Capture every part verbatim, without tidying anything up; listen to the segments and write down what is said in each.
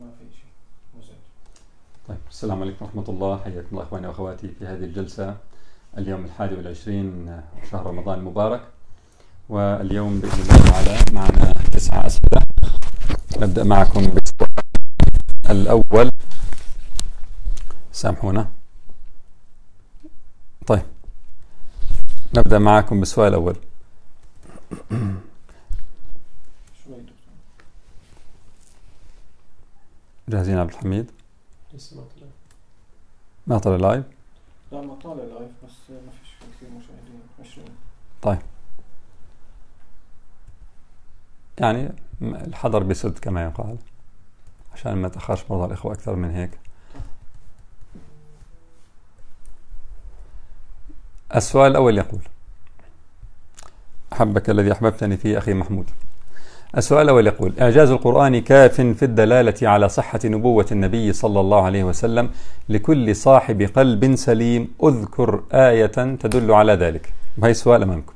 ما في شيء مزعج. طيب، السلام عليكم ورحمة الله. حياكم الله إخواني وأخواتي في هذه الجلسة اليوم الحادي والعشرين شهر رمضان المبارك، واليوم بإذن الله تعالى معنا تسعة أسئلة. نبدأ معكم بالسؤال الأول. سامحونا. طيب، نبدأ معكم بالسؤال الأول. جاهزين عبد الحميد؟ لسه ما طلع. ما طلع لايف؟ لا ما طالع لايف، بس ما فيش كثير مشاهدين. عشرين. طيب، يعني الحضر بسد كما يقال، عشان ما تأخرش موضوع الإخوة أكثر من هيك. السؤال الأول يقول: أحبك الذي أحببتني فيه أخي محمود. السؤال الأول يقول: إعجاز القرآن كاف في الدلالة على صحة نبوة النبي صلى الله عليه وسلم لكل صاحب قلب سليم، أذكر آية تدل على ذلك. وهي السؤال أمامكم.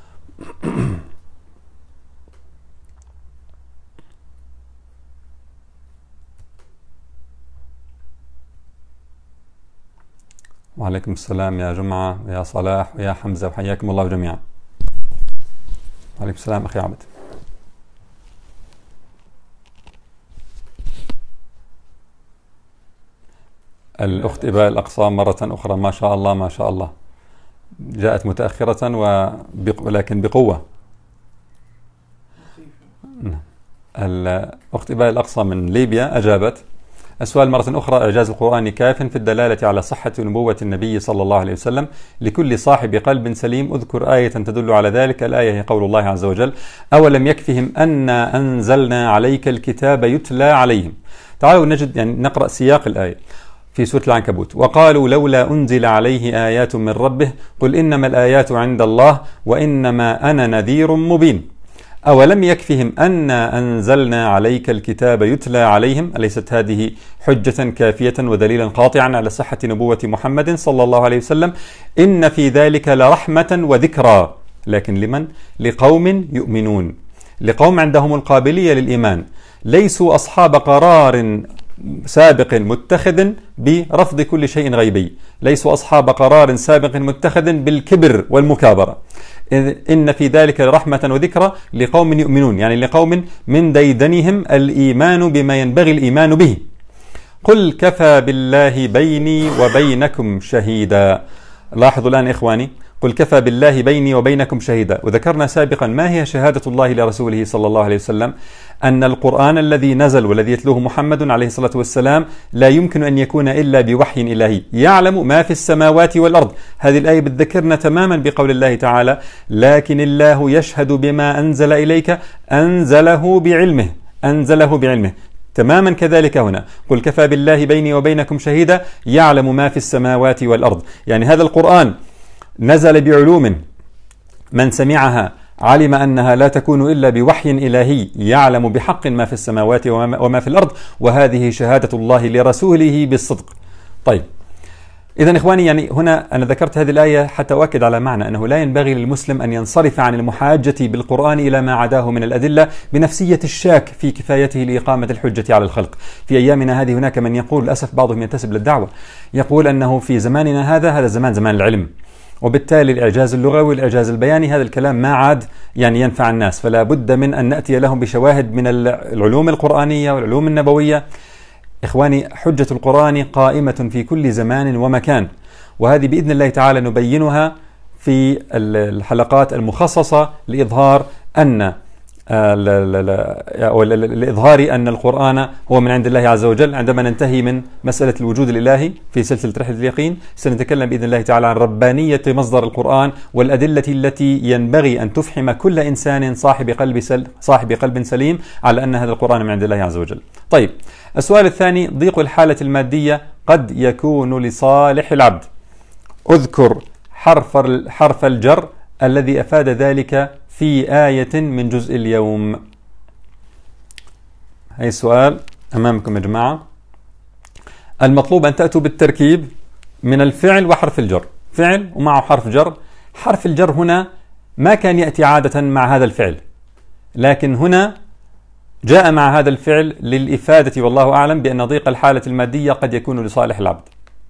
وعليكم السلام يا جمعة ويا صلاح ويا حمزة، وحياكم الله جميعا. وعليكم السلام أخي عبد. الأخت إباء الأقصى مرة أخرى، ما شاء الله ما شاء الله، جاءت متأخرة ولكن بقوة. الأخت إباء الأقصى من ليبيا أجابت. السؤال مرة أخرى: إعجاز القرآن كاف في الدلالة على صحة نبوة النبي صلى الله عليه وسلم لكل صاحب قلب سليم، أذكر آية تدل على ذلك. الآية هي قول الله عز وجل: أولم يكفهم أنا أنزلنا عليك الكتاب يتلى عليهم. تعالوا نجد، يعني نقرأ سياق الآية في سورة العنكبوت: وقالوا لولا أنزل عليه آيات من ربه قل إنما الآيات عند الله وإنما أنا نذير مبين. أولم يكفهم أنا أنزلنا عليك الكتاب يتلى عليهم. أليست هذه حجة كافية ودليلا قاطعا على صحة نبوة محمد صلى الله عليه وسلم؟ إن في ذلك لرحمة وذكرى، لكن لمن؟ لقوم يؤمنون، لقوم عندهم القابلية للإيمان، ليسوا أصحاب قرار سابق متخذ برفض كل شيء غيبي، ليسوا أصحاب قرار سابق متخذ بالكبر والمكابرة. إن في ذلك رحمة وذكرى لقوم يؤمنون، يعني لقوم من ديدنهم الإيمان بما ينبغي الإيمان به. قل كفى بالله بيني وبينكم شهيدا. لاحظوا الآن إخواني، قل كفى بالله بيني وبينكم شهيدا. وذكرنا سابقا ما هي شهادة الله لرسوله صلى الله عليه وسلم: أن القرآن الذي نزل والذي يتلوه محمد عليه الصلاة والسلام لا يمكن أن يكون إلا بوحي إلهي، يعلم ما في السماوات والأرض. هذه الآية بتذكرنا تماما بقول الله تعالى: لكن الله يشهد بما أنزل إليك أنزله بعلمه، أنزله بعلمه. تماما كذلك هنا: قل كفى بالله بيني وبينكم شهيدا، يعلم ما في السماوات والأرض. يعني هذا القرآن نزل بعلوم، من سمعها علم أنها لا تكون إلا بوحي إلهي يعلم بحق ما في السماوات وما في الأرض، وهذه شهادة الله لرسوله بالصدق. طيب، إذن إخواني، يعني هنا أنا ذكرت هذه الآية حتى أؤكد على معنى أنه لا ينبغي للمسلم أن ينصرف عن المحاجة بالقرآن إلى ما عداه من الأدلة بنفسية الشاك في كفايته لإقامة الحجة على الخلق. في أيامنا هذه هناك من يقول، للأسف بعضهم ينتسب للدعوة، يقول أنه في زماننا هذا هذا زمان زمان العلم، وبالتالي الإعجاز اللغوي والإعجاز البياني هذا الكلام ما عاد يعني ينفع الناس، فلا بد من أن نأتي لهم بشواهد من العلوم القرآنية والعلوم النبوية. إخواني، حجة القرآن قائمة في كل زمان ومكان، وهذه بإذن الله تعالى نبينها في الحلقات المخصصة لإظهار أن لإظهار أن القرآن هو من عند الله عز وجل. عندما ننتهي من مسألة الوجود الإلهي في سلسلة رحلة اليقين سنتكلم بإذن الله تعالى عن ربانية مصدر القرآن والأدلة التي ينبغي أن تفحم كل إنسان صاحب قلب سل صاحب قلب سليم على أن هذا القرآن من عند الله عز وجل. طيب، السؤال الثاني: ضيق الحالة المادية قد يكون لصالح العبد، أذكر حرف حرف الجر الذي أفاد ذلك في آية من جزء اليوم. هاي السؤال أمامكم يا جماعة. المطلوب أن تأتوا بالتركيب من الفعل وحرف الجر، فعل ومعه حرف جر. حرف الجر هنا ما كان يأتي عادة مع هذا الفعل، لكن هنا جاء مع هذا الفعل للإفادة والله أعلم بأن ضيق الحالة المادية قد يكون لصالح العبد.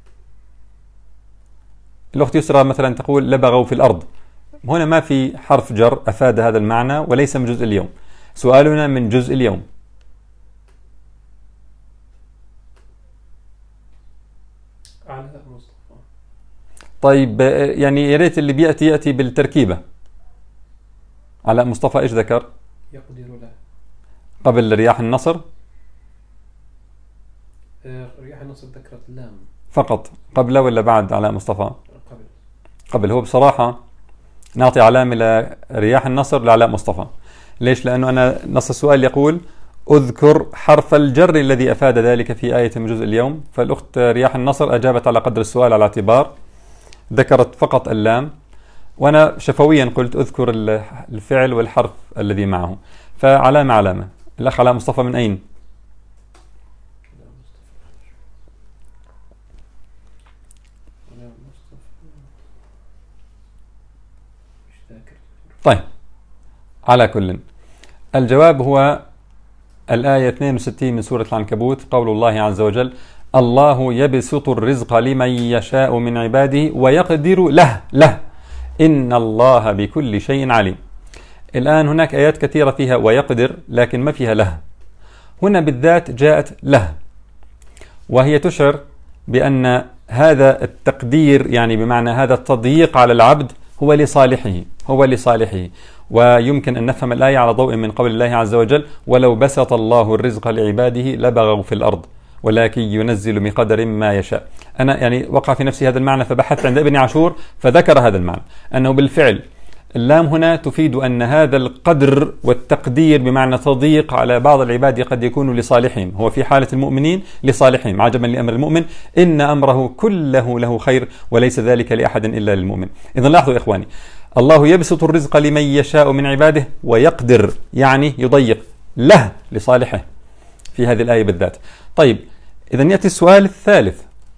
الأخت يسرى مثلا تقول لبغوا في الأرض، هنا ما في حرف جر أفاد هذا المعنى وليس من جزء اليوم. سؤالنا من جزء اليوم. علاء مصطفى. طيب يعني يا ريت اللي بيأتي يأتي بالتركيبة. علاء مصطفى إيش ذكر؟ يقدر له. قبل رياح النصر؟ آه رياح النصر ذكرت اللام فقط. قبل ولا بعد علاء مصطفى؟ قبل. قبل. هو بصراحة نعطي علامة لرياح النصر لعلاء مصطفى. ليش؟ لأنه أنا نص السؤال يقول أذكر حرف الجر الذي أفاد ذلك في آية من جزء اليوم، فالأخت رياح النصر أجابت على قدر السؤال على اعتبار ذكرت فقط اللام، وأنا شفويا قلت أذكر الفعل والحرف الذي معه، فعلامة علامة. الأخ علاء مصطفى من أين؟ طيب على كل، الجواب هو الآية اثنين وستين من سورة العنكبوت، قول الله عز وجل: الله يبسط الرزق لمن يشاء من عباده ويقدر له له إن الله بكل شيء عليم. الآن هناك آيات كثيرة فيها ويقدر لكن ما فيها له، هنا بالذات جاءت له، وهي تشعر بأن هذا التقدير يعني بمعنى هذا التضييق على العبد هو لصالحه هو لصالحه ويمكن أن نفهم الآية على ضوء من قول الله عز وجل: ولو بسط الله الرزق لعباده لبغوا في الأرض ولكن ينزل بقدر ما يشاء. أنا يعني وقع في نفسي هذا المعنى فبحثت عند ابن عاشور فذكر هذا المعنى، أنه بالفعل اللام هنا تفيد أن هذا القدر والتقدير بمعنى تضييق على بعض العباد قد يكون لصالحهم، هو في حالة المؤمنين لصالحهم. عجبا لأمر المؤمن إن أمره كله له خير وليس ذلك لأحد إلا للمؤمن. إذن لاحظوا يا إخواني، الله يبسط الرزق لمن يشاء من عباده ويقدر يعني يضيق له لصالحه في هذه الآية بالذات. طيب إذن يأتي السؤال الثالث.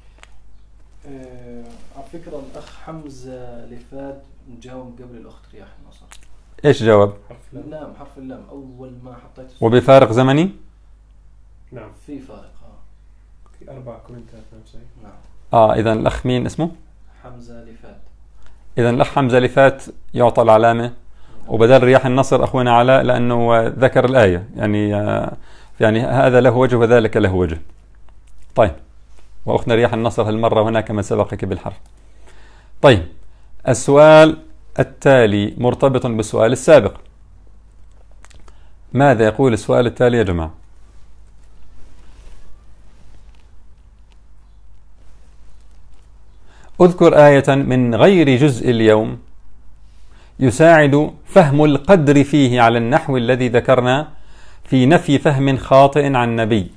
آه على فكرة الأخ حمزة لفات مجاوب قبل الأخت رياح النصر. إيش جاوب؟ حرف اللام. حرف اللام أول ما حطيت وبفارق زمني؟ نعم في فارق. آه. في أربع كومنتات نفسي. نعم. آه إذن الأخ مين اسمه؟ حمزة لفات. إذن الأخ حمزة لفات يعطى العلامة، وبدل رياح النصر أخونا علاء لأنه ذكر الآية، يعني يعني هذا له وجه وذلك له وجه. طيب وأختنا رياح النصر هالمرة هناك من سبقك بالحرف. طيب السؤال التالي مرتبط بالسؤال السابق. ماذا يقول السؤال التالي يا جماعة؟ اذكر آية من غير جزء اليوم يساعد فهم القدر فيه على النحو الذي ذكرنا في نفي فهم خاطئ عن نبي.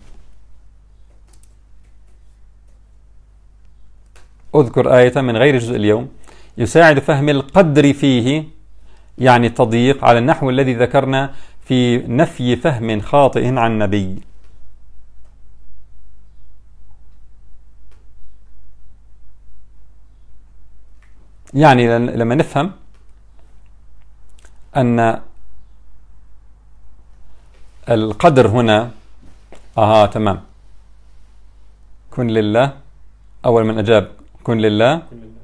اذكر آية من غير جزء اليوم يساعد فهم القدر فيه يعني التضييق على النحو الذي ذكرنا في نفي فهم خاطئ عن نبي. يعني لما نفهم أن القدر هنا آها تمام كن لله، أول من أجاب كن لله،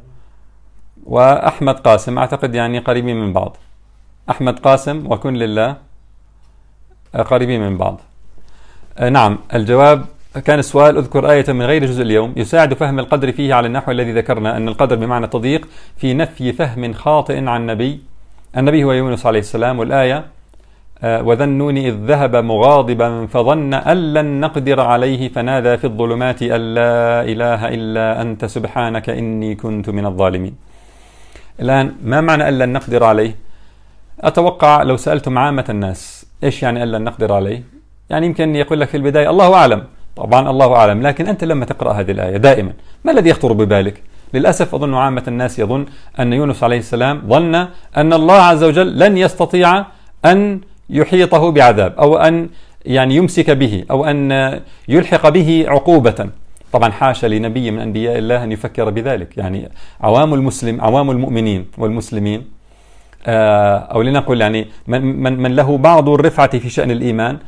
وأحمد قاسم أعتقد يعني قريبين من بعض. أحمد قاسم وكن لله قريبين من بعض. نعم الجواب كان السؤال اذكر آية من غير جزء اليوم يساعد فهم القدر فيه على النحو الذي ذكرنا أن القدر بمعنى تضييق في نفي فهم خاطئ عن نبي. النبي هو يونس عليه السلام، والآية وذا النون إذ ذهب مغاضبا فظن أن لن نقدر عليه فنادى في الظلمات أن لا إله إلا أنت سبحانك إني كنت من الظالمين. الآن ما معنى أن لن نقدر عليه؟ أتوقع لو سألتم عامة الناس إيش يعني أن لن نقدر عليه، يعني يمكن يقول لك في البداية الله أعلم، طبعا الله أعلم، لكن أنت لما تقرأ هذه الآية دائما ما الذي يخطر ببالك؟ للأسف أظن عامة الناس يظن أن يونس عليه السلام ظن أن الله عز وجل لن يستطيع أن يحيطه بعذاب أو أن يعني يمسك به أو أن يلحق به عقوبة. طبعا حاشا لنبي من أنبياء الله أن يفكر بذلك. يعني عوام المسلم عوام المؤمنين والمسلمين أو لنقل يعني من, من, من له بعض الرفعة في شأن الإيمان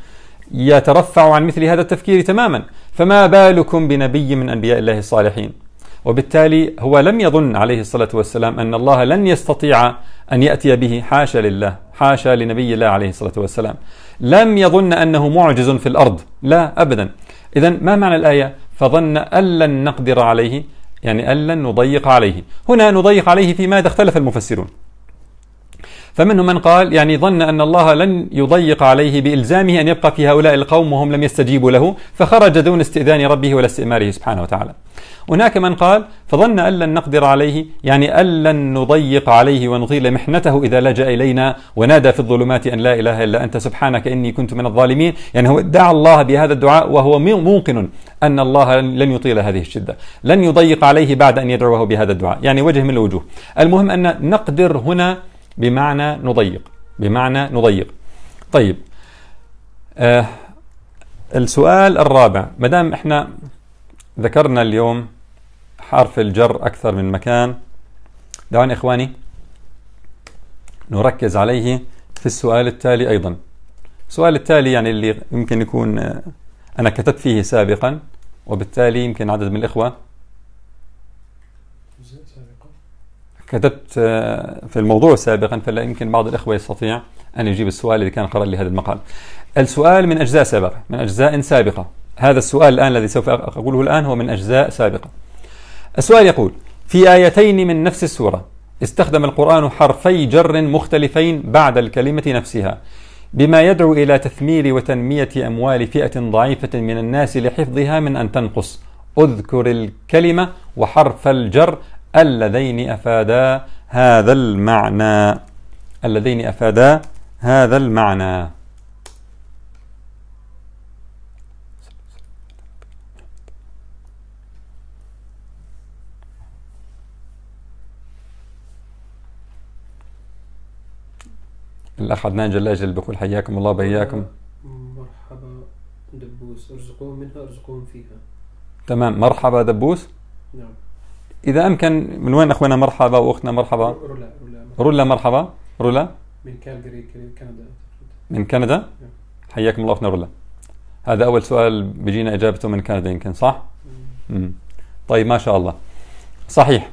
يترفع عن مثل هذا التفكير تماما، فما بالكم بنبي من أنبياء الله الصالحين؟ وبالتالي هو لم يظن عليه الصلاة والسلام أن الله لن يستطيع أن يأتي به، حاشا لله، حاشا لنبي الله عليه الصلاة والسلام. لم يظن أنه معجز في الأرض، لا أبدا. إذن ما معنى الآية فظن أن لن نقدر عليه؟ يعني أن لن نضيق عليه. هنا نضيق عليه في ماذا اختلف المفسرون، فمنهم من قال يعني ظن أن الله لن يضيق عليه بإلزامه أن يبقى في هؤلاء القوم وهم لم يستجيبوا له، فخرج دون استئذان ربه ولا استئماره سبحانه وتعالى. هناك من قال فظن أن لن نقدر عليه، يعني أن لن نضيق عليه ونطيل محنته إذا لجأ إلينا ونادى في الظلمات أن لا إله إلا أنت سبحانك إني كنت من الظالمين. يعني هو دعا الله بهذا الدعاء وهو موقن أن الله لن يطيل هذه الشدة، لن يضيق عليه بعد أن يدعوه بهذا الدعاء، يعني وجه من الوجوه. المهم أن نقدر هنا بمعنى نضيق، بمعنى نضيق. طيب آه السؤال الرابع، مدام احنا ذكرنا اليوم حرف الجر أكثر من مكان، دعوني إخواني نركز عليه في السؤال التالي أيضا. السؤال التالي يعني اللي يمكن يكون أنا كتبت فيه سابقا، وبالتالي يمكن عدد من الإخوة كتبت في الموضوع سابقا، فلا يمكن بعض الإخوة يستطيع أن يجيب السؤال الذي كان قرأ لي هذا المقال. السؤال من أجزاء سابقة، من أجزاء سابقة. هذا السؤال الآن الذي سوف أقوله الآن هو من أجزاء سابقة. السؤال يقول: في آيتين من نفس السورة استخدم القرآن حرفي جر مختلفين بعد الكلمة نفسها بما يدعو إلى تثمير وتنمية أموال فئة ضعيفة من الناس لحفظها من أن تنقص. اذكر الكلمة وحرف الجر اللذين أفادا هذا المعنى، اللذين أفادا هذا المعنى. الأخ عدنان جلاجل بقول حياكم الله بياكم. مرحبا دبوس، ارزقوهم منها ارزقوهم فيها. تمام، مرحبا دبوس. نعم. إذا أمكن من وين أخونا مرحبا وأختنا مرحبا؟ رولا رولا رولا مرحبا. رولا من كالجري كندا. من كندا. نعم. حياكم الله أختنا رولا. هذا أول سؤال بيجينا إجابته من كندا يمكن، صح؟ مم. طيب ما شاء الله صحيح.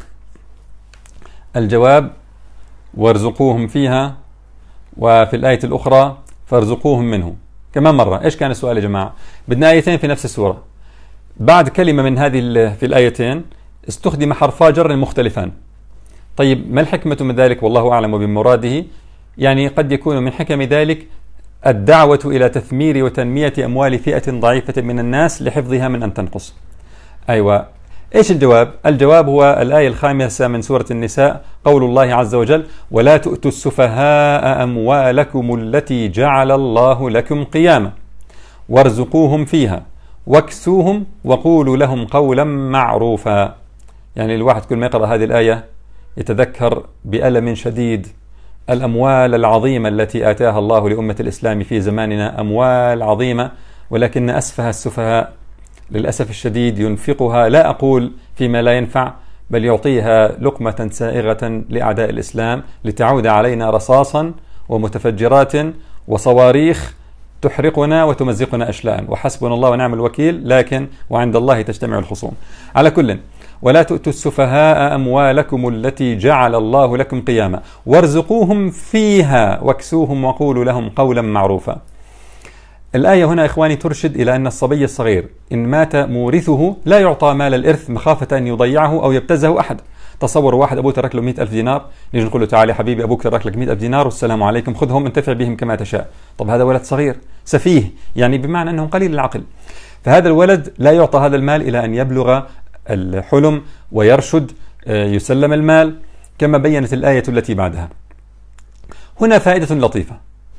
الجواب وارزقوهم فيها، وفي الآية الأخرى فارزقوهم منه. كمان مرة إيش كان السؤال يا جماعة؟ بدنا آيتين في نفس السورة، بعد كلمة من هذه في الآيتين استخدم حرفا جر مختلفان. طيب ما الحكمة من ذلك؟ والله أعلم بمراده. يعني قد يكون من حكم ذلك الدعوة إلى تثمير وتنمية أموال فئة ضعيفة من الناس لحفظها من أن تنقص. أيوة، إيش الجواب؟ الجواب هو الآية الخامسة من سورة النساء، قول الله عز وجل: ولا تؤتوا السفهاء أموالكم التي جعل الله لكم قياما وارزقوهم فيها واكسوهم وقولوا لهم قولا معروفا. يعني الواحد كل ما يقرأ هذه الآية يتذكر بألم شديد الأموال العظيمة التي آتاها الله لأمة الإسلام في زماننا، أموال عظيمة، ولكن أسفها السفهاء للأسف الشديد ينفقها، لا أقول فيما لا ينفع، بل يعطيها لقمة سائغة لأعداء الإسلام لتعود علينا رصاصا ومتفجرات وصواريخ تحرقنا وتمزقنا أشلاء، وحسبنا الله ونعم الوكيل، لكن وعند الله تجتمع الخصوم. على كل، ولا تؤتوا السفهاء أموالكم التي جعل الله لكم قياما وارزقوهم فيها واكسوهم وقولوا لهم قولا معروفا. الآية هنا إخواني ترشد إلى أن الصبي الصغير إن مات مورثه لا يعطى مال الإرث مخافة أن يضيعه أو يبتزه أحد. تصوروا واحد أبوه ترك له مئة ألف دينار، نيجي نقول له تعالى يا حبيبي أبوك ترك لك مئة ألف دينار والسلام عليكم، خذهم انتفع بهم كما تشاء. طب هذا ولد صغير سفيه، يعني بمعنى أنه قليل العقل، فهذا الولد لا يعطى هذا المال إلى أن يبلغ الحلم ويرشد يسلم المال كما بينت الآية التي بعدها. هنا فائدة لطيفة،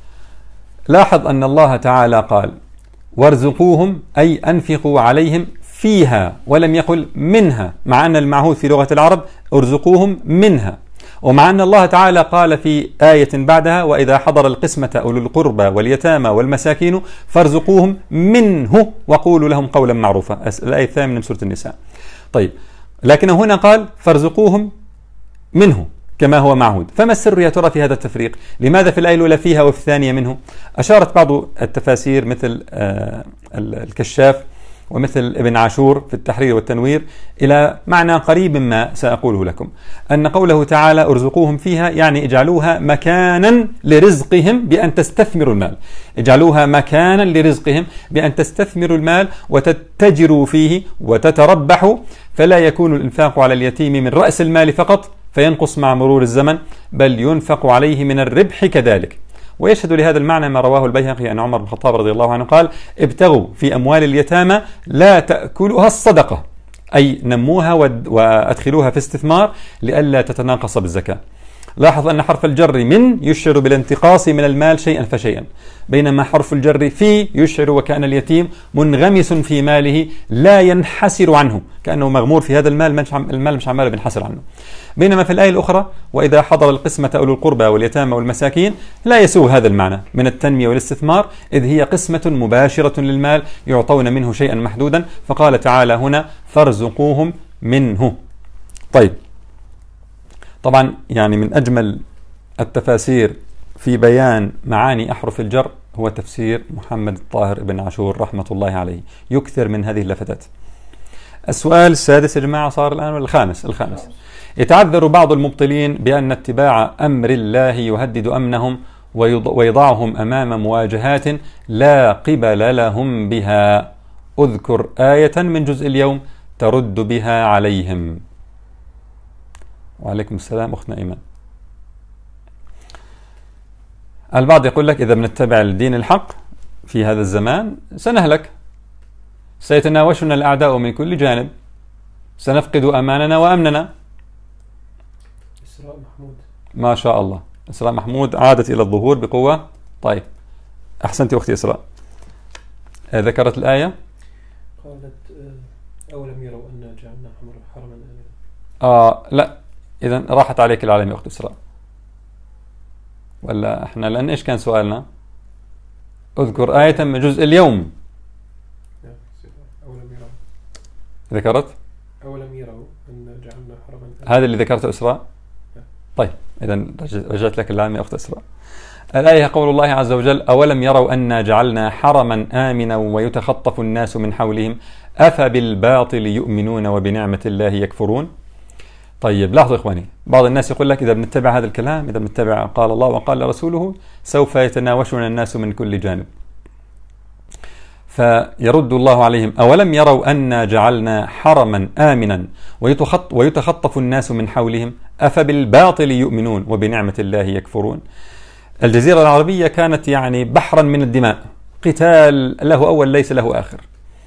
لاحظ أن الله تعالى قال وارزقوهم أي أنفقوا عليهم فيها، ولم يقل منها، مع أن المعهود في لغة العرب ارزقوهم منها، ومع أن الله تعالى قال في آية بعدها وإذا حضر القسمة أولو القربى واليتامى والمساكين فارزقوهم منه وقولوا لهم قولا معروفا، الآية الثانية من سورة النساء. طيب، لكن هنا قال فارزقوهم منه، كما هو معهود. فما السر يا ترى في هذا التفريق؟ لماذا في الآية الأولى فيها وفي الثانية منه؟ أشارت بعض التفاسير مثل الكشاف ومثل ابن عاشور في التحرير والتنوير إلى معنى قريب ما سأقوله لكم، أن قوله تعالى ارزقوهم فيها يعني اجعلوها مكانا لرزقهم بأن تستثمروا المال، اجعلوها مكانا لرزقهم بأن تستثمروا المال وتتجروا فيه وتتربحوا، فلا يكون الإنفاق على اليتيم من رأس المال فقط فينقص مع مرور الزمن، بل ينفق عليه من الربح كذلك. ويشهد لهذا المعنى ما رواه البيهقي أن عمر بن الخطاب رضي الله عنه قال: ابتغوا في أموال اليتامى لا تأكلها الصدقة، أي نموها وأدخلوها في استثمار لئلا تتناقص بالزكاة. لاحظ أن حرف الجر من يشعر بالانتقاص من المال شيئا فشيئا، بينما حرف الجر في يشعر وكأن اليتيم منغمس في ماله لا ينحسر عنه، كأنه مغمور في هذا المال، المال مش عماله بينحسر عنه. بينما في الآية الأخرى: وإذا حضر القسمة أولو القربى واليتامى والمساكين، لا يسوغ هذا المعنى من التنمية والاستثمار، إذ هي قسمة مباشرة للمال يعطون منه شيئا محدودا، فقال تعالى هنا: فارزقوهم منه. طيب، طبعا يعني من أجمل التفاسير في بيان معاني أحرف الجر هو تفسير محمد الطاهر بن عاشور رحمة الله عليه، يكثر من هذه اللفتات. السؤال السادس يا جماعة صار الآن ولا الخامس؟ الخامس. يتعذر بعض المبطلين بأن اتباع أمر الله يهدد أمنهم ويضعهم أمام مواجهات لا قبل لهم بها. أذكر آية من جزء اليوم ترد بها عليهم. وعليكم السلام أختنا إيمان. البعض يقول لك: إذا بنتبع الدين الحق في هذا الزمان سنهلك، سيتناوشنا الأعداء من كل جانب، سنفقد أماننا وأمننا. إسراء محمود ما شاء الله، إسراء محمود عادت إلى الظهور بقوة. طيب، أحسنت أختي إسراء. ذكرت الآية؟ قالت: أولم يروا أن جعلنا حرما آمنا. آه لا، إذا راحت عليك العالم يا أخت إسراء. ولا إحنا لأن إيش كان سؤالنا؟ أذكر آية من جزء اليوم. أولم يروا. ذكرت؟ أولم يروا أن جعلنا حرما آمنا. هذا اللي ذكرته إسراء؟ طيب، إذا رجعت لك العالم يا أخت إسراء. الآية قول الله عز وجل: أولم يروا أنا جعلنا حرما آمنا ويتخطف الناس من حولهم أفبالباطل يؤمنون وبنعمة الله يكفرون. طيب، لاحظوا إخواني، بعض الناس يقول لك: إذا بنتبع هذا الكلام، إذا بنتبع قال الله وقال رسوله، سوف يتناوشنا الناس من كل جانب. فيرد الله عليهم: أولم يروا أنا جعلنا حرما آمنا ويتخط ويتخطف الناس من حولهم أفبالباطل يؤمنون وبنعمة الله يكفرون. الجزيرة العربية كانت يعني بحرا من الدماء، قتال له أول ليس له آخر،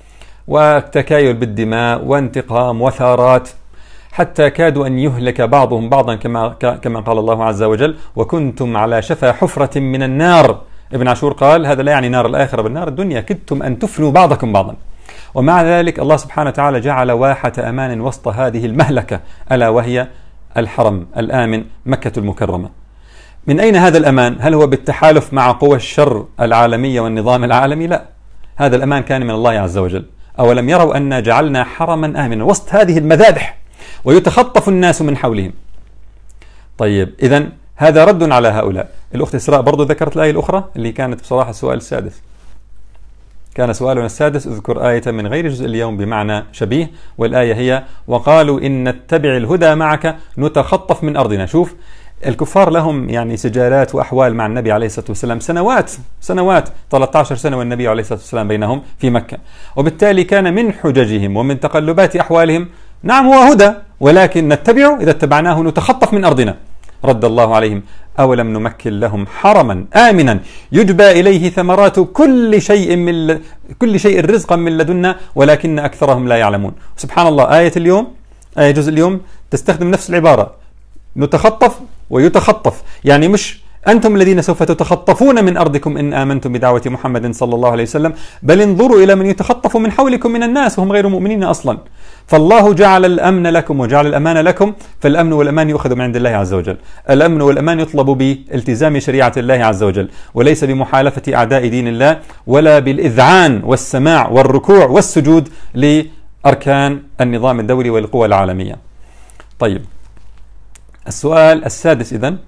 وتكايل بالدماء وانتقام وثارات، حتى كادوا أن يهلك بعضهم بعضا كما كما قال الله عز وجل: وكنتم على شفا حفرة من النار. ابن عاشور قال: هذا لا يعني نار الآخرة بل نار الدنيا، كدتم أن تفنوا بعضكم بعضا. ومع ذلك الله سبحانه وتعالى جعل واحة أمان وسط هذه المهلكة، ألا وهي الحرم الآمن مكة المكرمة. من أين هذا الأمان؟ هل هو بالتحالف مع قوى الشر العالمية والنظام العالمي؟ لا، هذا الأمان كان من الله عز وجل. أولم يروا أنا جعلنا حرما آمنا وسط هذه المذابح ويتخطف الناس من حولهم. طيب، إذن هذا رد على هؤلاء. الأخت إسراء برضو ذكرت الآية الأخرى اللي كانت بصراحة السؤال السادس، كان سؤالنا السادس: اذكر آية من غير جزء اليوم بمعنى شبيه، والآية هي: وقالوا إن نتبع الهدى معك نتخطف من أرضنا. شوف، الكفار لهم يعني سجالات وأحوال مع النبي عليه الصلاة والسلام سنوات سنوات ثلاثة عشر سنة والنبي عليه الصلاة والسلام بينهم في مكة، وبالتالي كان من حججهم ومن تقلبات أحوالهم: نعم هو هدى، ولكن نتبعه، إذا اتبعناه نتخطف من أرضنا. رد الله عليهم: أولم نمكن لهم حرما آمنا يجبى إليه ثمرات كل شيء من ل... كل شيء رزقا من لدنا ولكن أكثرهم لا يعلمون. سبحان الله، آية اليوم، آية جزء اليوم تستخدم نفس العبارة: نتخطف ويتخطف، يعني مش أنتم الذين سوف تتخطفون من أرضكم إن آمنتم بدعوة محمد صلى الله عليه وسلم، بل انظروا إلى من يتخطف من حولكم من الناس وهم غير مؤمنين أصلا. فالله جعل الأمن لكم وجعل الأمان لكم، فالأمن والأمان يؤخذ من عند الله عز وجل. الأمن والأمان يطلب بالتزام شريعة الله عز وجل، وليس بمحالفة أعداء دين الله، ولا بالإذعان والسماع والركوع والسجود لأركان النظام الدولي والقوى العالمية. طيب، السؤال السادس إذن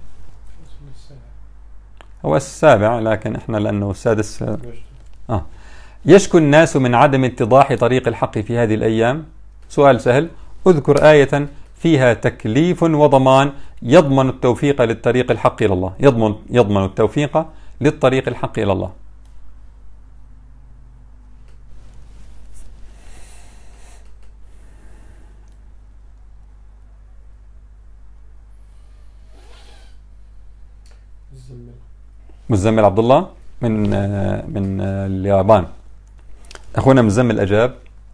هو السابع، لكن إحنا لأنه السادس آه. يشكو الناس من عدم اتضاح طريق الحق في هذه الأيام. سؤال سهل. اذكر آية فيها تكليف وضمان يضمن التوفيق للطريق الحق إلى الله. يضمن يضمن التوفيق للطريق الحق إلى الله. مزمل عبد الله من من اليابان. أخونا مزمل أجاب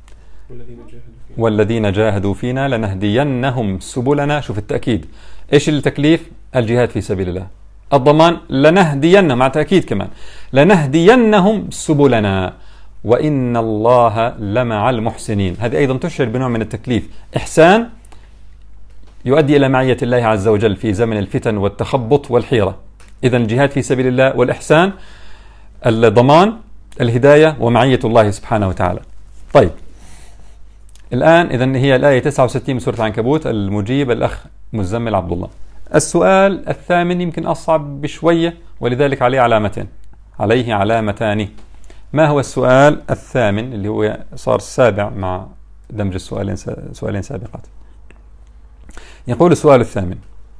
والذين جاهدوا فينا لنهدينهم سبلنا. شوف التأكيد. إيش التكليف؟ الجهاد في سبيل الله. الضمان لنهدينهم، مع تأكيد كمان، لنهدينهم سبلنا وإن الله لمع المحسنين. هذه أيضا تشعر بنوع من التكليف. إحسان يؤدي إلى معية الله عز وجل في زمن الفتن والتخبط والحيرة. إذن الجهاد في سبيل الله والإحسان، الضمان، الهداية ومعية الله سبحانه وتعالى. طيب الآن إذن هي الآية تسعة وستين من سورة العنكبوت. المجيب الأخ مزمل عبد الله. السؤال الثامن يمكن أصعب بشوية ولذلك عليه علامتين، عليه علامتان. ما هو السؤال الثامن اللي هو صار السابع مع دمج السؤالين سؤالين سابقات؟ يقول السؤال الثامن: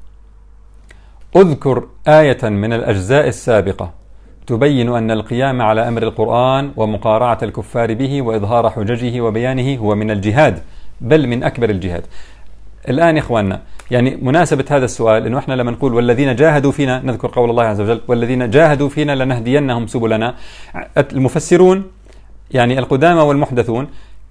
اذكر آية من الأجزاء السابقة تبين أن القيام على أمر القرآن ومقارعة الكفار به وإظهار حججه وبيانه هو من الجهاد، بل من أكبر الجهاد. الآن يا إخواننا، يعني مناسبة هذا السؤال إنه إحنا لما نقول والذين جاهدوا فينا، نذكر قول الله عز وجل والذين جاهدوا فينا لنهدينهم سبلنا. المفسرون يعني القدامى والمحدثون،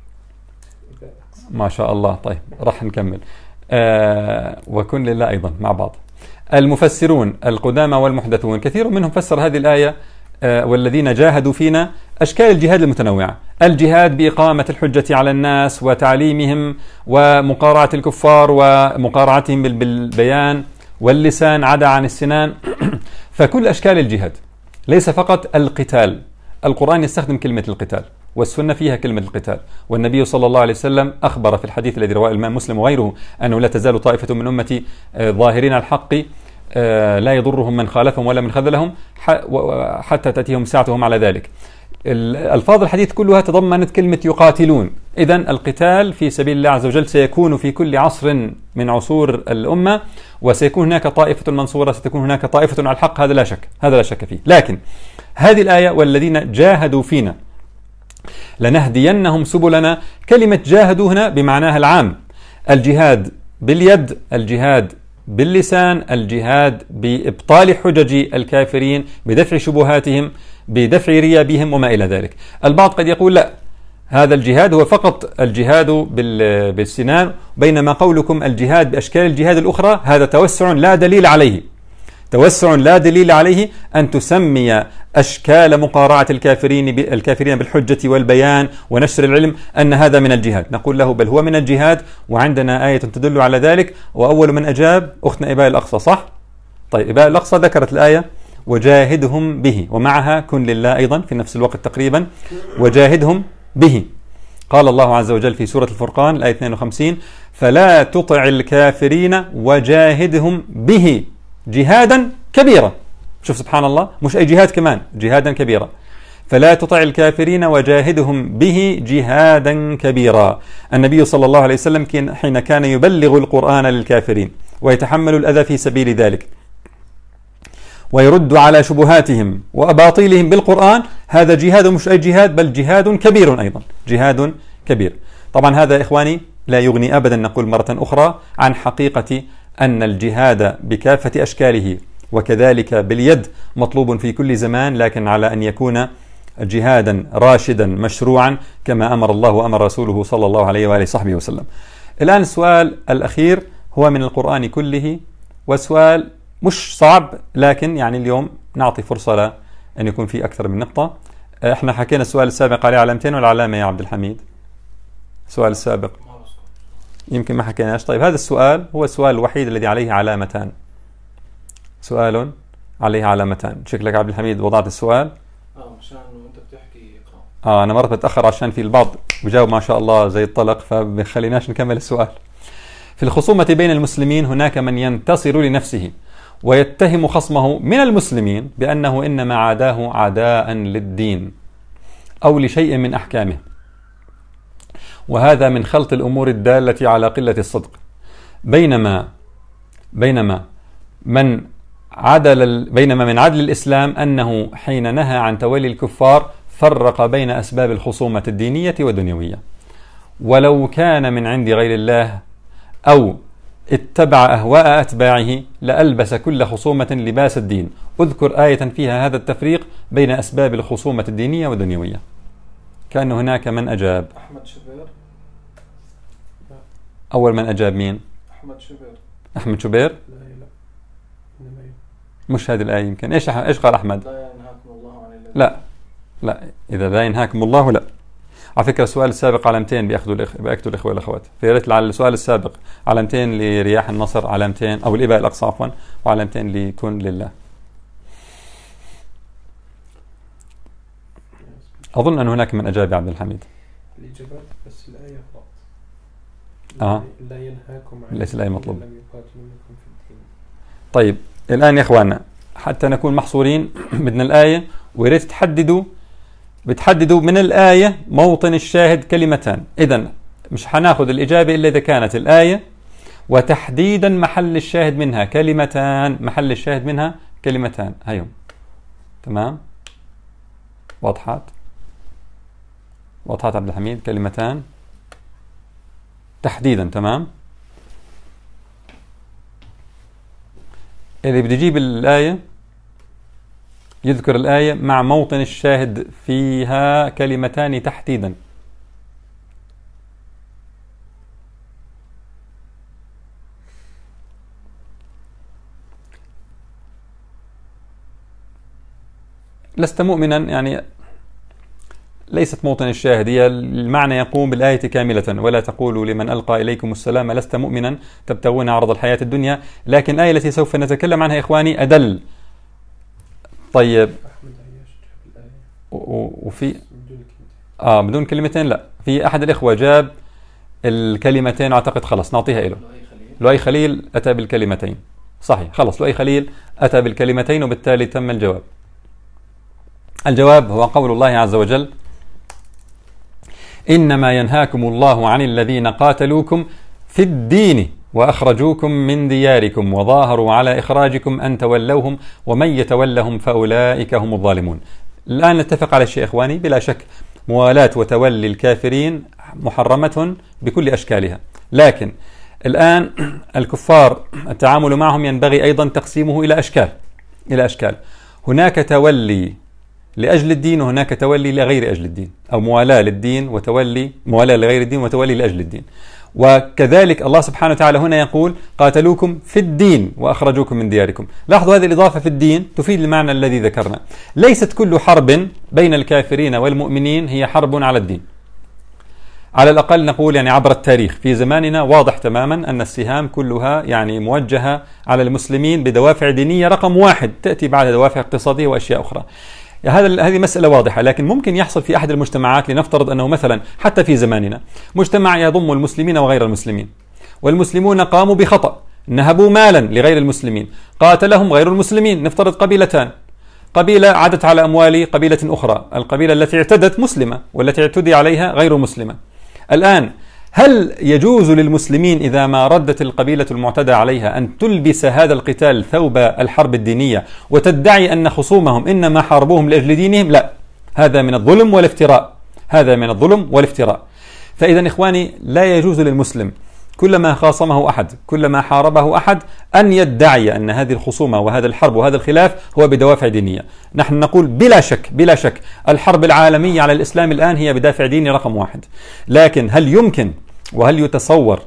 ما شاء الله. طيب راح نكمل آه وكن لله أيضا مع بعض. المفسرون القدامى والمحدثون كثير منهم فسر هذه الآية آه والذين جاهدوا فينا أشكال الجهاد المتنوعة. الجهاد بإقامة الحجة على الناس وتعليمهم ومقارعة الكفار ومقارعتهم بالبيان واللسان عدا عن السنان. فكل أشكال الجهاد، ليس فقط القتال. القرآن يستخدم كلمة القتال والسنة فيها كلمة القتال، والنبي صلى الله عليه وسلم أخبر في الحديث الذي رواه الإمام مسلم وغيره أنه لا تزال طائفة من أمتي ظاهرين على الحق لا يضرهم من خالفهم ولا من خذلهم حتى تأتيهم ساعتهم على ذلك. الألفاظ الحديث كلها تضمنت كلمة يقاتلون. إذن القتال في سبيل الله عز وجل سيكون في كل عصر من عصور الأمة، وسيكون هناك طائفة منصورة، ستكون هناك طائفة على الحق، هذا لا شك، هذا لا شك فيه. لكن هذه الآية والذين جاهدوا فينا لنهدينهم سبلنا، كلمة جاهدوا هنا بمعناها العام: الجهاد باليد، الجهاد باللسان، الجهاد بإبطال حجج الكافرين، بدفع شبهاتهم، بدفع ريابهم وما إلى ذلك. البعض قد يقول لا، هذا الجهاد هو فقط الجهاد بالسنان، بينما قولكم الجهاد بأشكال الجهاد الأخرى هذا توسع لا دليل عليه. توسع لا دليل عليه أن تسمي أشكال مقارعة الكافرين الكافرين بالحجة والبيان ونشر العلم أن هذا من الجهاد. نقول له بل هو من الجهاد، وعندنا آية تدل على ذلك. وأول من أجاب أختنا إباء الأقصى، صح؟ طيب إباء الأقصى ذكرت الآية وجاهدهم به، ومعها كن لله أيضا في نفس الوقت تقريبا، وجاهدهم به. قال الله عز وجل في سورة الفرقان الآية اثنين وخمسين: فلا تطع الكافرين وجاهدهم به جهادا كبيرا. شوف سبحان الله، مش أي جهاد، كمان جهادا كبيرا. فلا تطع الكافرين وجاهدهم به جهادا كبيرا. النبي صلى الله عليه وسلم حين كان يبلغ القرآن للكافرين ويتحمل الأذى في سبيل ذلك ويرد على شبهاتهم وأباطيلهم بالقرآن، هذا جهاد، مش أي جهاد، بل جهاد كبير أيضا، جهاد كبير. طبعا هذا إخواني لا يغني أبدا، نقول مرة أخرى، عن حقيقة أن الجهاد بكافة أشكاله وكذلك باليد مطلوب في كل زمان، لكن على أن يكون جهادا راشدا مشروعا كما أمر الله وأمر رسوله صلى الله عليه وآله وصحبه وسلم. الآن السؤال الأخير هو من القرآن كله، وسؤال مش صعب، لكن يعني اليوم نعطي فرصة لأن يكون في أكثر من نقطة. احنا حكينا السؤال السابق عليه علامتين، والعلامة يا عبد الحميد السؤال السابق يمكن ما حكيناش. طيب هذا السؤال هو السؤال الوحيد الذي عليه علامتان، سؤال عليه علامتان. شكلك عبد الحميد وضعت السؤال اه عشان وانت بتحكي اقرا. اه انا مرة بتأخر عشان في البعض بجاوب ما شاء الله زي الطلق، فبخليناش نكمل السؤال. في الخصومة بين المسلمين هناك من ينتصر لنفسه ويتهم خصمه من المسلمين بأنه إنما عاداه عداء للدين أو لشيء من أحكامه، وهذا من خلط الأمور الدالة على قلة الصدق. بينما بينما من عدل بينما من عدل الإسلام أنه حين نهى عن تولي الكفار فرق بين أسباب الخصومة الدينية والدنيوية، ولو كان من عند غير الله أو اتبع أهواء أتباعه لألبس كل خصومة لباس الدين. اذكر آية فيها هذا التفريق بين أسباب الخصومة الدينية والدنيوية. كأن هناك من أجاب. أحمد شبير. أول من أجاب مين؟ أحمد شبير. أحمد شبير؟ لا لا مش هذه الآية يمكن. إيش إيش قال أحمد؟ لا ينهاكم الله عن الذين. لا لا إذا لا ينهاكم الله لا. على فكرة السؤال السابق علامتين بيأخذوا الإخ... بيأكدوا الإخوة والأخوات. في ريت على السؤال السابق علامتين لرياح النصر، علامتين أو الإباء الأقصى عفوا، وعلامتين لكن لله. أظن أن هناك من أجاب عبد الحميد. الإجابات بس الآية غلط. آه. لا ينهاكم عن ليس الآية مطلوب. لم يقاتلونكم في الدين. طيب الآن يا إخواننا حتى نكون محصورين بدنا الآية، ويريد تحددوا بتحددوا من الآية موطن الشاهد كلمتان. إذن مش حناخذ الإجابة إلا إذا كانت الآية وتحديدا محل الشاهد منها كلمتان، محل الشاهد منها كلمتان. هيهم تمام؟ واضحات؟ واضحات عبد الحميد؟ كلمتان تحديدا. تمام؟ اللي بده يجيب الآية يذكر الآية مع موطن الشاهد فيها كلمتان تحديدا. لست مؤمنا يعني ليست موطن الشاهد، هي المعنى يقوم بالآية كاملة. ولا تقولوا لمن ألقى إليكم السلام لست مؤمنا تبتغون عرض الحياة الدنيا، لكن الآية التي سوف نتكلم عنها إخواني أدل. طيب وفي آه بدون كلمتين لا، في أحد الإخوة جاب الكلمتين أعتقد خلص نعطيها له. لؤي خليل أتى بالكلمتين صحيح، خلص لؤي خليل أتى بالكلمتين وبالتالي تم الجواب. الجواب هو قول الله عز وجل: إنما ينهاكم الله عن الذين قاتلوكم في الدين وأخرجوكم من دياركم وظاهروا على إخراجكم أن تولوهم ومن يتولهم فأولئك هم الظالمون. الآن نتفق على شيء إخواني، بلا شك موالاة وتولي الكافرين محرمة بكل أشكالها، لكن الآن الكفار التعامل معهم ينبغي أيضا تقسيمه إلى أشكال إلى أشكال هناك تولي لأجل الدين وهناك تولي لغير أجل الدين، أو موالاة للدين وتولي موالاة لغير الدين وتولي لأجل الدين. وكذلك الله سبحانه وتعالى هنا يقول: قاتلوكم في الدين وأخرجوكم من دياركم. لاحظوا هذه الإضافة في الدين تفيد المعنى الذي ذكرنا. ليست كل حرب بين الكافرين والمؤمنين هي حرب على الدين. على الأقل نقول يعني عبر التاريخ في زماننا واضح تماما أن السهام كلها يعني موجهة على المسلمين بدوافع دينية رقم واحد، تأتي بعد دوافع اقتصادية وأشياء أخرى. هذا هذه مسألة واضحة، لكن ممكن يحصل في أحد المجتمعات، لنفترض أنه مثلا حتى في زماننا مجتمع يضم المسلمين وغير المسلمين، والمسلمون قاموا بخطأ، نهبوا مالا لغير المسلمين، قاتلهم غير المسلمين. نفترض قبيلتان، قبيلة عدت على أموال قبيلة أخرى، القبيلة التي اعتدت مسلمة والتي اعتدي عليها غير مسلمة. الآن هل يجوز للمسلمين إذا ما ردت القبيلة المعتدى عليها أن تلبس هذا القتال ثوب الحرب الدينية وتدعي أن خصومهم إنما حاربوهم لأجل دينهم؟ لا، هذا من الظلم والافتراء، هذا من الظلم والافتراء. فإذا إخواني لا يجوز للمسلم كلما خاصمه أحد، كلما حاربه أحد، أن يدعي أن هذه الخصومة وهذا الحرب وهذا الخلاف هو بدوافع دينية. نحن نقول بلا شك بلا شك الحرب العالمية على الإسلام الآن هي بدافع ديني رقم واحد، لكن هل يمكن وهل يتصور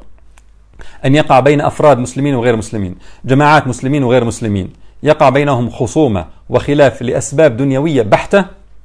أن يقع بين أفراد مسلمين وغير مسلمين، جماعات مسلمين وغير مسلمين، يقع بينهم خصومة وخلاف لأسباب دنيوية بحتة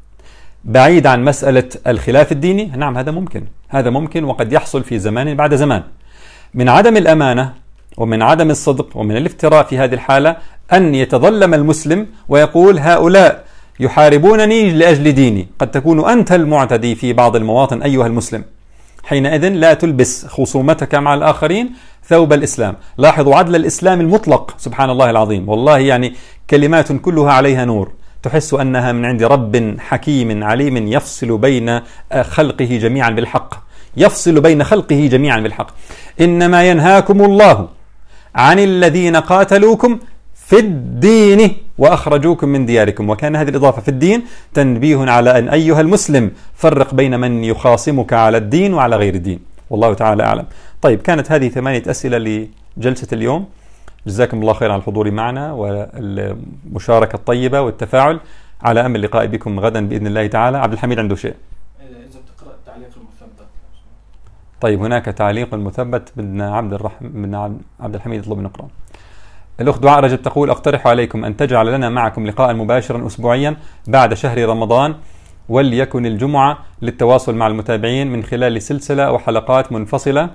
بعيد عن مسألة الخلاف الديني؟ نعم، هذا ممكن، هذا ممكن وقد يحصل في زمان بعد زمان. من عدم الأمانة ومن عدم الصدق ومن الافتراء في هذه الحالة أن يتظلم المسلم ويقول: هؤلاء يحاربونني لأجل ديني. قد تكون أنت المعتدي في بعض المواطن أيها المسلم، حينئذ لا تلبس خصومتك مع الآخرين ثوب الإسلام. لاحظوا عدل الإسلام المطلق، سبحان الله العظيم، والله يعني كلمات كلها عليها نور، تحس أنها من عند رب حكيم عليم يفصل بين خلقه جميعا بالحق، يفصل بين خلقه جميعا بالحق. إنما ينهاكم الله عن الذين قاتلوكم في الدين وأخرجوكم من دياركم. وكان هذه الإضافة في الدين تنبيه على أن أيها المسلم فرق بين من يخاصمك على الدين وعلى غير الدين، والله تعالى أعلم. طيب، كانت هذه ثمانية أسئلة لجلسة اليوم. جزاكم الله خير على الحضور معنا والمشاركة الطيبة والتفاعل. على أمل اللقاء بكم غدا بإذن الله تعالى. عبد الحميد عنده شيء؟ إذا بتقرأ التعليق المثبت. طيب، هناك تعليق المثبت، بدنا عبد الرحمن بدنا عبد الحميد يطلب نقرأ. الأخت دعاء رجب تقول: أقترح عليكم أن تجعل لنا معكم لقاء مباشرا أسبوعيا بعد شهر رمضان، وليكن الجمعة، للتواصل مع المتابعين من خلال سلسلة أو حلقات منفصلة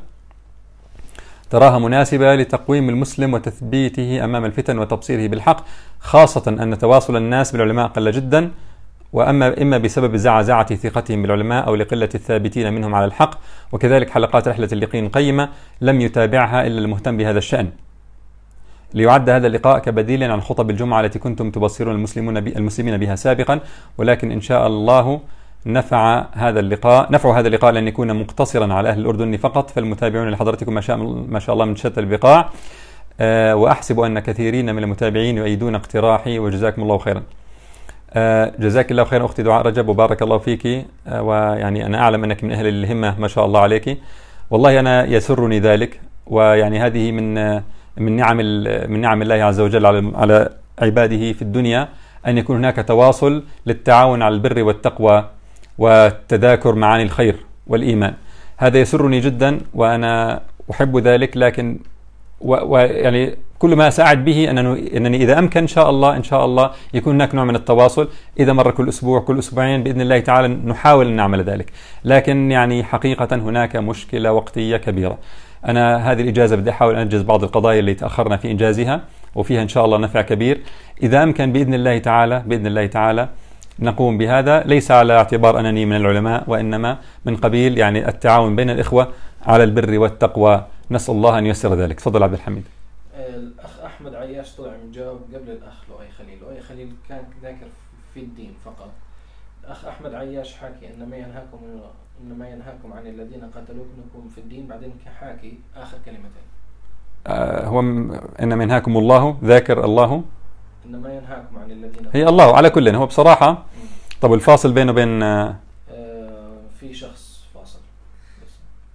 تراها مناسبة لتقويم المسلم وتثبيته أمام الفتن وتبصيره بالحق، خاصة أن تواصل الناس بالعلماء قل جدا، وأما إما بسبب زعزعة ثقتهم بالعلماء أو لقلة الثابتين منهم على الحق. وكذلك حلقات رحلة اليقين قيمة لم يتابعها إلا المهتم بهذا الشأن، ليعد هذا اللقاء كبديل عن خطب الجمعة التي كنتم تبصرون المسلمون المسلمين بها سابقا. ولكن إن شاء الله نفع هذا اللقاء نفع هذا اللقاء لأن يكون مقتصرا على أهل الأردن فقط، فالمتابعون لحضرتكم ما شاء ما شاء الله من شتى البقاع. أه وأحسب أن كثيرين من المتابعين يؤيدون اقتراحي، وجزاكم الله خيرا. أه جزاك الله خيرا أختي دعاء رجب، وبارك الله فيك. أه ويعني أنا أعلم أنك من أهل الهمة ما شاء الله عليك، والله أنا يسرني ذلك. ويعني هذه من من نعم من نعم الله عز وجل على على عباده في الدنيا، أن يكون هناك تواصل للتعاون على البر والتقوى والتذاكر معاني الخير والإيمان. هذا يسرني جدا وأنا أحب ذلك. لكن ويعني كل ما أساعد به أنني, أنني إذا أمكن إن شاء الله إن شاء الله يكون هناك نوع من التواصل، إذا مر كل أسبوع كل أسبوعين بإذن الله تعالى نحاول أن نعمل ذلك. لكن يعني حقيقة هناك مشكلة وقتية كبيرة. أنا هذه الإجازة بدي أحاول أن أنجز بعض القضايا اللي تأخرنا في إنجازها، وفيها إن شاء الله نفع كبير. إذا أمكن بإذن الله تعالى بإذن الله تعالى نقوم بهذا، ليس على اعتبار أنني من العلماء، وإنما من قبيل يعني التعاون بين الإخوة على البر والتقوى. نسأل الله أن ييسر ذلك. تفضل عبد الحميد. الأخ أحمد عياش طلع مجاوب قبل الأخ لؤي خليل. لؤي خليل كان ذاكر في الدين فقط. الأخ أحمد عياش حاكي إنما ينهاكم إنما ينهاكم عن الذين قتلوكم في الدين، بعدين حاكي آخر كلمتين. آه هو إنما ينهاكم الله، ذاكر الله، إنما ينهاكم عن الذين هي الله على كل. هو بصراحة م. طب الفاصل بينه وبين آه في شخص فاصل بس.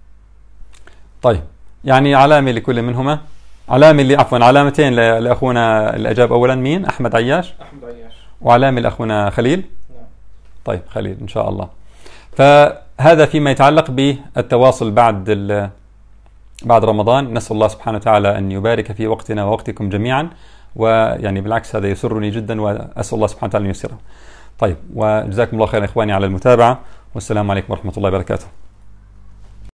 طيب، يعني علامة لكل منهما، علامة اللي عفوا علامتين لأخونا اللي أجاب أولا. مين؟ أحمد عياش. أحمد عياش. وعلامة لأخونا خليل. نعم. طيب خليل إن شاء الله. فهذا فيما يتعلق بالتواصل بعد بعد رمضان. نسأل الله سبحانه وتعالى أن يبارك في وقتنا ووقتكم جميعا، ويعني بالعكس هذا يسرني جدا، وأسأل الله سبحانه وتعالى أن ييسره. طيب، وجزاكم الله خيرا إخواني على المتابعة، والسلام عليكم ورحمة الله وبركاته.